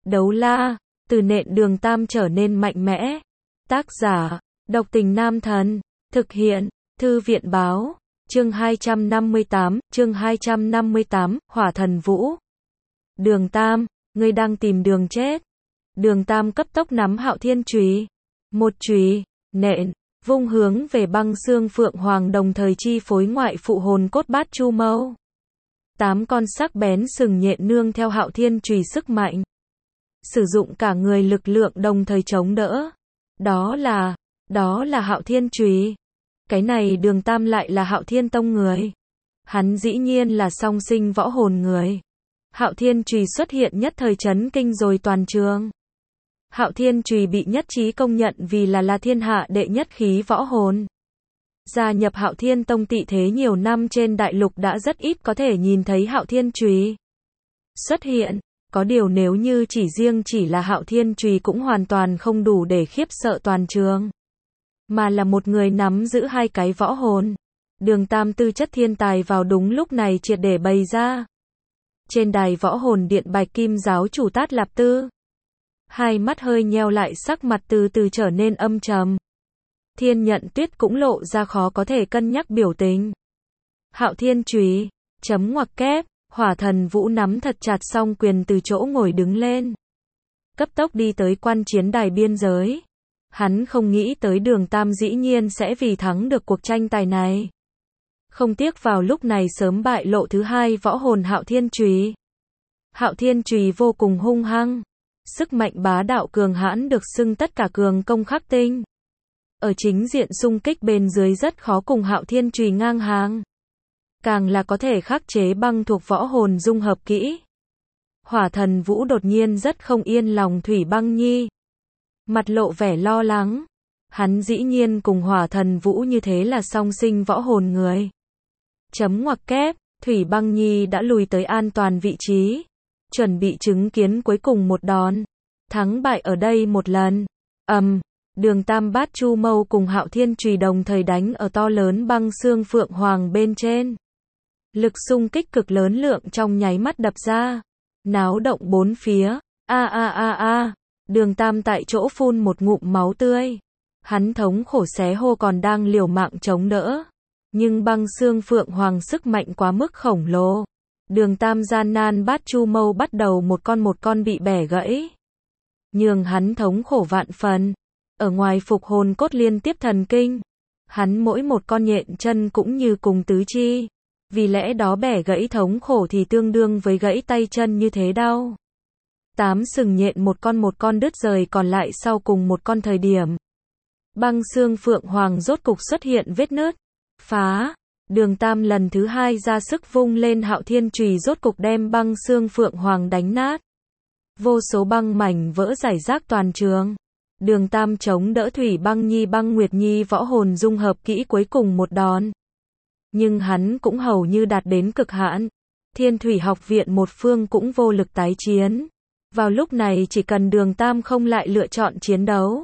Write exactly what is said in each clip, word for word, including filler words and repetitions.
Đấu la, từ nện Đường Tam trở nên mạnh mẽ. Tác giả, Độc Tình Nam Thần. Thực hiện, Thư viện báo. Chương hai trăm năm mươi tám, chương hai trăm năm mươi tám, Hỏa Thần Vũ. Đường Tam, ngươi đang tìm đường chết. Đường Tam cấp tốc nắm Hạo Thiên chùy. Một chùy, nện, vung hướng về Băng Xương Phượng Hoàng, đồng thời chi phối ngoại phụ hồn cốt Bát Chu Mâu. Tám con sắc bén sừng nhện nương theo Hạo Thiên chùy sức mạnh. Sử dụng cả người lực lượng đồng thời chống đỡ. Đó là, đó là Hạo Thiên chùy. Cái này Đường Tam lại là Hạo Thiên tông người. Hắn dĩ nhiên là song sinh võ hồn người. Hạo Thiên chùy xuất hiện nhất thời chấn kinh rồi toàn trường. Hạo Thiên chùy bị nhất trí công nhận vì là là thiên hạ đệ nhất khí võ hồn. Gia nhập Hạo Thiên tông tị thế nhiều năm trên đại lục đã rất ít có thể nhìn thấy Hạo Thiên chùy xuất hiện. Có điều nếu như chỉ riêng chỉ là Hạo Thiên chùy cũng hoàn toàn không đủ để khiếp sợ toàn trường. Mà là một người nắm giữ hai cái võ hồn. Đường Tam tư chất thiên tài vào đúng lúc này triệt để bày ra. Trên đài võ hồn điện Bạch Kim giáo chủ Tát Lạp Tư. Hai mắt hơi nheo lại, sắc mặt từ từ trở nên âm trầm. Thiên Nhận Tuyết cũng lộ ra khó có thể cân nhắc biểu tình. Hạo Thiên chùy, chấm ngoặc kép, Hỏa Thần Vũ nắm thật chặt song quyền từ chỗ ngồi đứng lên. Cấp tốc đi tới quan chiến đài biên giới. Hắn không nghĩ tới Đường Tam dĩ nhiên sẽ vì thắng được cuộc tranh tài này. Không tiếc vào lúc này sớm bại lộ thứ hai võ hồn Hạo Thiên chùy. Hạo Thiên chùy vô cùng hung hăng. Sức mạnh bá đạo cường hãn được xưng tất cả cường công khắc tinh. Ở chính diện xung kích bên dưới rất khó cùng Hạo Thiên chùy ngang hàng. Càng là có thể khắc chế băng thuộc võ hồn dung hợp kỹ. Hỏa Thần Vũ đột nhiên rất không yên lòng Thủy Băng Nhi. Mặt lộ vẻ lo lắng. Hắn dĩ nhiên cùng Hỏa Thần Vũ như thế là song sinh võ hồn người. Chấm ngoặc kép, Thủy Băng Nhi đã lùi tới an toàn vị trí. Chuẩn bị chứng kiến cuối cùng một đòn. Thắng bại ở đây một lần. Ầm, um, Đường Tam Bát Chu Mâu cùng Hạo Thiên chùy đồng thời đánh ở to lớn Băng Xương Phượng Hoàng bên trên. Lực xung kích cực lớn lượng trong nháy mắt đập ra. Náo động bốn phía. A a a a. Đường Tam tại chỗ phun một ngụm máu tươi. Hắn thống khổ xé hô còn đang liều mạng chống đỡ. Nhưng Băng Xương Phượng Hoàng sức mạnh quá mức khổng lồ. Đường Tam gian nan Bát Chu Mâu bắt đầu một con một con bị bẻ gãy. Nhường hắn thống khổ vạn phần. Ở ngoài phục hồn cốt liên tiếp thần kinh. Hắn mỗi một con nhện chân cũng như cùng tứ chi. Vì lẽ đó bẻ gãy thống khổ thì tương đương với gãy tay chân như thế đau. Tám sừng nhện một con một con đứt rời còn lại sau cùng một con thời điểm. Băng Xương Phượng Hoàng rốt cục xuất hiện vết nứt. Phá. Đường Tam lần thứ hai ra sức vung lên Hạo Thiên chùy rốt cục đem Băng Xương Phượng Hoàng đánh nát. Vô số băng mảnh vỡ rải rác toàn trường. Đường Tam chống đỡ Thủy Băng Nhi Băng Nguyệt Nhi võ hồn dung hợp kỹ cuối cùng một đòn. Nhưng hắn cũng hầu như đạt đến cực hạn. Thiên Thủy học viện một phương cũng vô lực tái chiến. Vào lúc này chỉ cần Đường Tam không lại lựa chọn chiến đấu.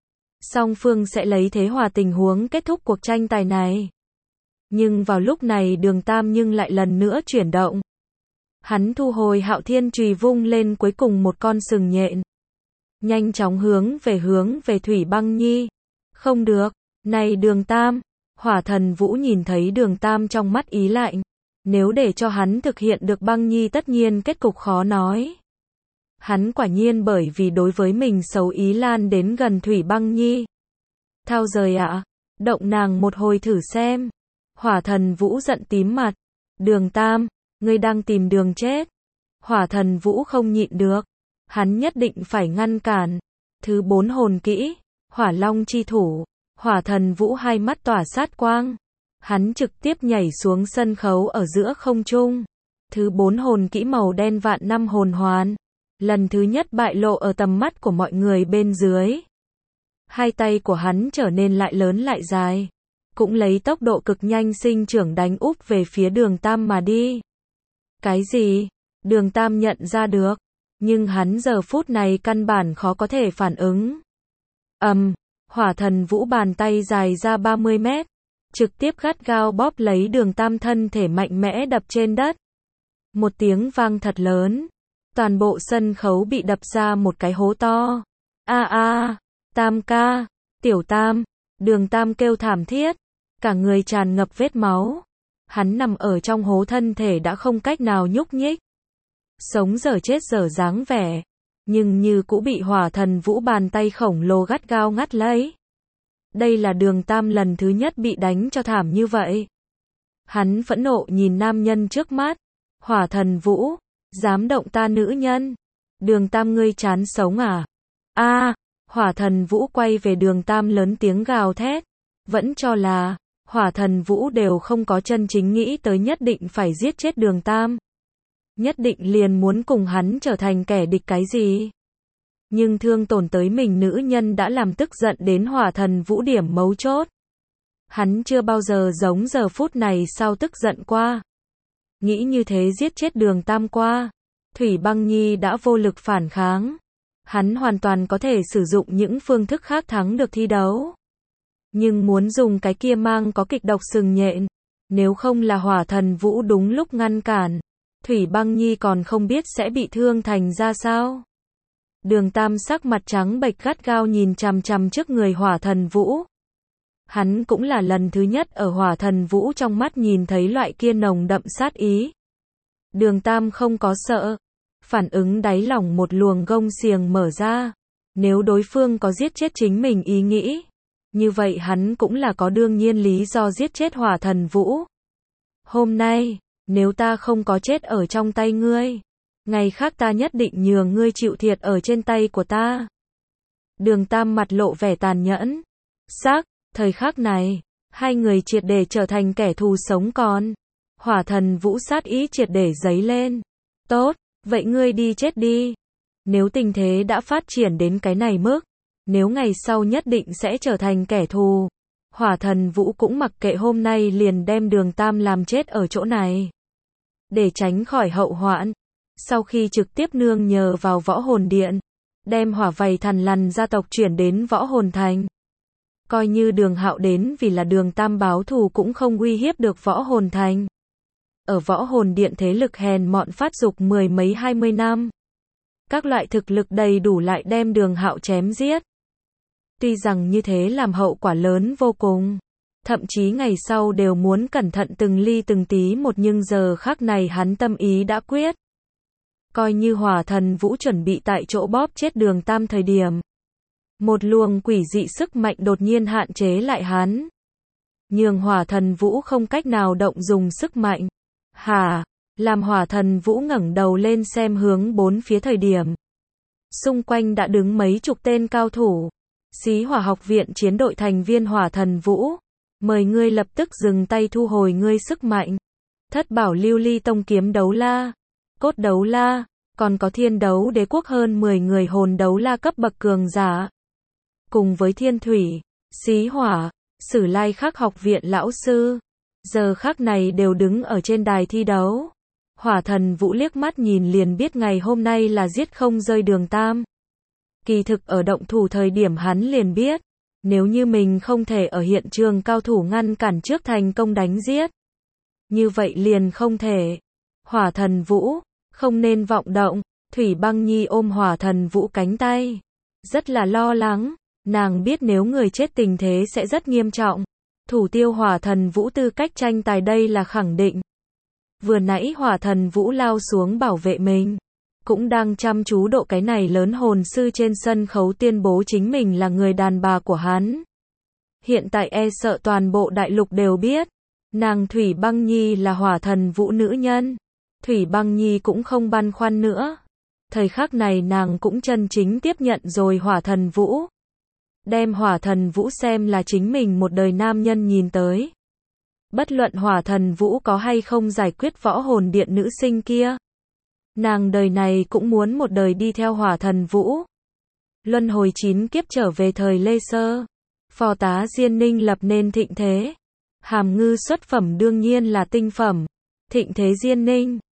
Song phương sẽ lấy thế hòa tình huống kết thúc cuộc tranh tài này. Nhưng vào lúc này Đường Tam nhưng lại lần nữa chuyển động. Hắn thu hồi Hạo Thiên chùy vung lên cuối cùng một con sừng nhện. Nhanh chóng hướng về hướng về Thủy Băng Nhi. Không được, này Đường Tam. Hỏa Thần Vũ nhìn thấy Đường Tam trong mắt ý lạnh. Nếu để cho hắn thực hiện được Băng Nhi tất nhiên kết cục khó nói. Hắn quả nhiên bởi vì đối với mình xấu ý lan đến gần Thủy Băng Nhi. Thao rời ạ, à, động nàng một hồi thử xem. Hỏa Thần Vũ giận tím mặt. Đường Tam, ngươi đang tìm đường chết. Hỏa Thần Vũ không nhịn được. Hắn nhất định phải ngăn cản. Thứ bốn hồn kỹ, Hỏa Long chi thủ. Hỏa Thần Vũ hai mắt tỏa sát quang. Hắn trực tiếp nhảy xuống sân khấu ở giữa không trung. Thứ bốn hồn kỹ màu đen vạn năm hồn hoàn. Lần thứ nhất bại lộ ở tầm mắt của mọi người bên dưới. Hai tay của hắn trở nên lại lớn lại dài. Cũng lấy tốc độ cực nhanh sinh trưởng đánh úp về phía Đường Tam mà đi. Cái gì? Đường Tam nhận ra được. Nhưng hắn giờ phút này căn bản khó có thể phản ứng. Ầm, um, Hỏa Thần Vũ bàn tay dài ra ba mươi mét. Trực tiếp gắt gao bóp lấy Đường Tam thân thể mạnh mẽ đập trên đất. Một tiếng vang thật lớn. Toàn bộ sân khấu bị đập ra một cái hố to. A a, Tam ca, Tiểu Tam, Đường Tam kêu thảm thiết, cả người tràn ngập vết máu. Hắn nằm ở trong hố, thân thể đã không cách nào nhúc nhích. Sống dở chết dở dáng vẻ, nhưng như cũ bị Hỏa Thần Vũ bàn tay khổng lồ gắt gao ngắt lấy. Đây là Đường Tam lần thứ nhất bị đánh cho thảm như vậy. Hắn phẫn nộ nhìn nam nhân trước mắt. Hỏa Thần Vũ, dám động ta nữ nhân. Đường Tam, ngươi chán sống à? A, Hỏa Thần Vũ quay về Đường Tam lớn tiếng gào thét. Vẫn cho là Hỏa Thần Vũ đều không có chân chính nghĩ tới nhất định phải giết chết Đường Tam. Nhất định liền muốn cùng hắn trở thành kẻ địch cái gì. Nhưng thương tổn tới mình nữ nhân đã làm tức giận đến Hỏa Thần Vũ điểm mấu chốt. Hắn chưa bao giờ giống giờ phút này sao tức giận qua. Nghĩ như thế giết chết Đường Tam qua, Thủy Băng Nhi đã vô lực phản kháng. Hắn hoàn toàn có thể sử dụng những phương thức khác thắng được thi đấu. Nhưng muốn dùng cái kia mang có kịch độc sừng nhện. Nếu không là Hỏa Thần Vũ đúng lúc ngăn cản, Thủy Băng Nhi còn không biết sẽ bị thương thành ra sao. Đường Tam sắc mặt trắng bệch gắt gao nhìn chằm chằm trước người Hỏa Thần Vũ. Hắn cũng là lần thứ nhất ở Hỏa Thần Vũ trong mắt nhìn thấy loại kia nồng đậm sát ý. Đường Tam không có sợ. Phản ứng đáy lòng một luồng gông xiềng mở ra. Nếu đối phương có giết chết chính mình ý nghĩ, như vậy hắn cũng là có đương nhiên lý do giết chết Hỏa Thần Vũ. Hôm nay, nếu ta không có chết ở trong tay ngươi, ngày khác ta nhất định nhường ngươi chịu thiệt ở trên tay của ta. Đường Tam mặt lộ vẻ tàn nhẫn. Xác, thời khắc này, hai người triệt để trở thành kẻ thù sống còn. Hỏa Thần Vũ sát ý triệt để dấy lên. Tốt, vậy ngươi đi chết đi. Nếu tình thế đã phát triển đến cái này mức, nếu ngày sau nhất định sẽ trở thành kẻ thù, Hỏa Thần Vũ cũng mặc kệ, hôm nay liền đem Đường Tam làm chết ở chỗ này. Để tránh khỏi hậu hoạn, sau khi trực tiếp nương nhờ vào Võ Hồn Điện, đem Hỏa Vảy Thằn Lằn gia tộc chuyển đến Võ Hồn Thành. Coi như Đường Hạo đến vì là Đường Tam báo thù cũng không uy hiếp được Võ Hồn Thành. Ở Võ Hồn Điện thế lực hèn mọn phát dục mười mấy hai mươi năm. Các loại thực lực đầy đủ lại đem Đường Hạo chém giết. Tuy rằng như thế làm hậu quả lớn vô cùng. Thậm chí ngày sau đều muốn cẩn thận từng ly từng tí một, nhưng giờ khắc này hắn tâm ý đã quyết. Coi như Hỏa Thần Vũ chuẩn bị tại chỗ bóp chết Đường Tam thời điểm, một luồng quỷ dị sức mạnh đột nhiên hạn chế lại hắn. Nhường Hỏa Thần Vũ không cách nào động dùng sức mạnh. Hả? Làm Hỏa Thần Vũ ngẩng đầu lên xem hướng bốn phía thời điểm, xung quanh đã đứng mấy chục tên cao thủ. Xí Hỏa học viện chiến đội thành viên Hỏa Thần Vũ, mời ngươi lập tức dừng tay, thu hồi ngươi sức mạnh. Thất bảo lưu ly tông kiếm đấu la, cốt đấu la, còn có thiên đấu đế quốc hơn mười người hồn đấu la cấp bậc cường giả. Cùng với thiên thủy, xí hỏa, sử lai khắc học viện lão sư, giờ khắc này đều đứng ở trên đài thi đấu. Hỏa Thần Vũ liếc mắt nhìn liền biết ngày hôm nay là giết không rơi Đường Tam. Kỳ thực ở động thủ thời điểm hắn liền biết, nếu như mình không thể ở hiện trường cao thủ ngăn cản trước thành công đánh giết, như vậy liền không thể. Hỏa Thần Vũ, không nên vọng động. Thủy Băng Nhi ôm Hỏa Thần Vũ cánh tay, rất là lo lắng. Nàng biết nếu người chết tình thế sẽ rất nghiêm trọng. Thủ tiêu Hỏa Thần Vũ tư cách tranh tài đây là khẳng định. Vừa nãy Hỏa Thần Vũ lao xuống bảo vệ mình, cũng đang chăm chú độ cái này lớn hồn sư trên sân khấu tuyên bố chính mình là người đàn bà của hắn. Hiện tại e sợ toàn bộ đại lục đều biết, nàng Thủy Băng Nhi là Hỏa Thần Vũ nữ nhân. Thủy Băng Nhi cũng không băn khoăn nữa. Thời khắc này nàng cũng chân chính tiếp nhận rồi Hỏa Thần Vũ. Đem Hỏa Thần Vũ xem là chính mình một đời nam nhân nhìn tới. Bất luận Hỏa Thần Vũ có hay không giải quyết Võ Hồn Điện nữ sinh kia, nàng đời này cũng muốn một đời đi theo Hỏa Thần Vũ. Luân hồi chín kiếp trở về thời Lê Sơ, phò tá Diên Ninh lập nên thịnh thế. Hàm ngư xuất phẩm đương nhiên là tinh phẩm. Thịnh thế Diên Ninh,